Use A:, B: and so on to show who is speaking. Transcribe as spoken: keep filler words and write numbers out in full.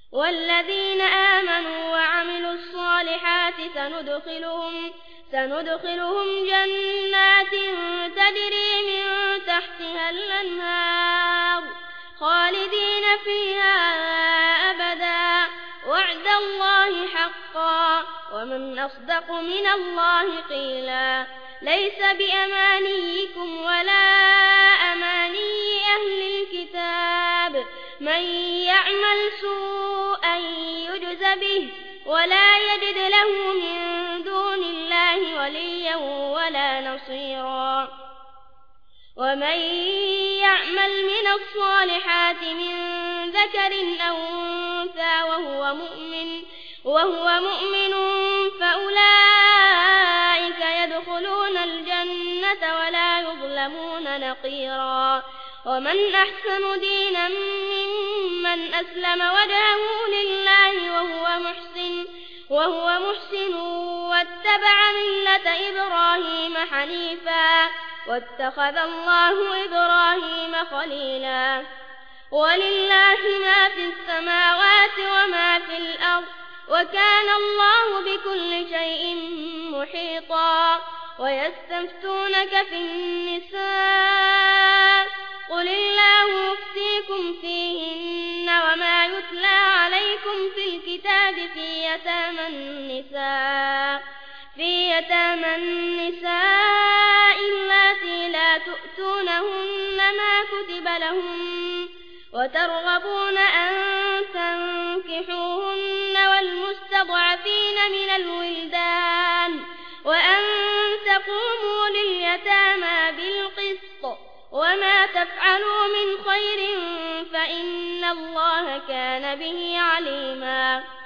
A: والذين آمنوا وعملوا الصالحات سندخلهم, سندخلهم جنات تجري من تحتها الأنهار خالدين فيها أبدا وعد الله حقا ومن أصدق من الله قيلا ليس بأمانيكم ولا أماني أهل الكتاب من يعمل سوءا يجز به ولا يجد له من دون الله وليا ولا نصيرا ومن يعمل من الصالحات من ذكر أو أنثى وهو مؤمن, وهو مؤمن فأولئك يدخلون الجنة ولا يظلمون نقيرا ومن أحسن دينا ممن أسلم وجهه لله وهو محسن, وهو محسن واتبع ملة إبراهيم حنيفا واتخذ الله إبراهيم خليلا ولله ما في السماوات وما في الأرض وكان الله بكل شيء محيطا ويستفتونك في النساء قل الله يفتيكم فيهن وما يتلى عليكم في الكتاب في يتامى النساء في يتامى النساء اللاتي لا تؤتونهن ما كتب لهن وترغبون أن تنكحوهن والمستضعفين من الولدان وأن تقوموا لليتامى بالقسط وما تفعلوا من خير فإن الله كان به عليما.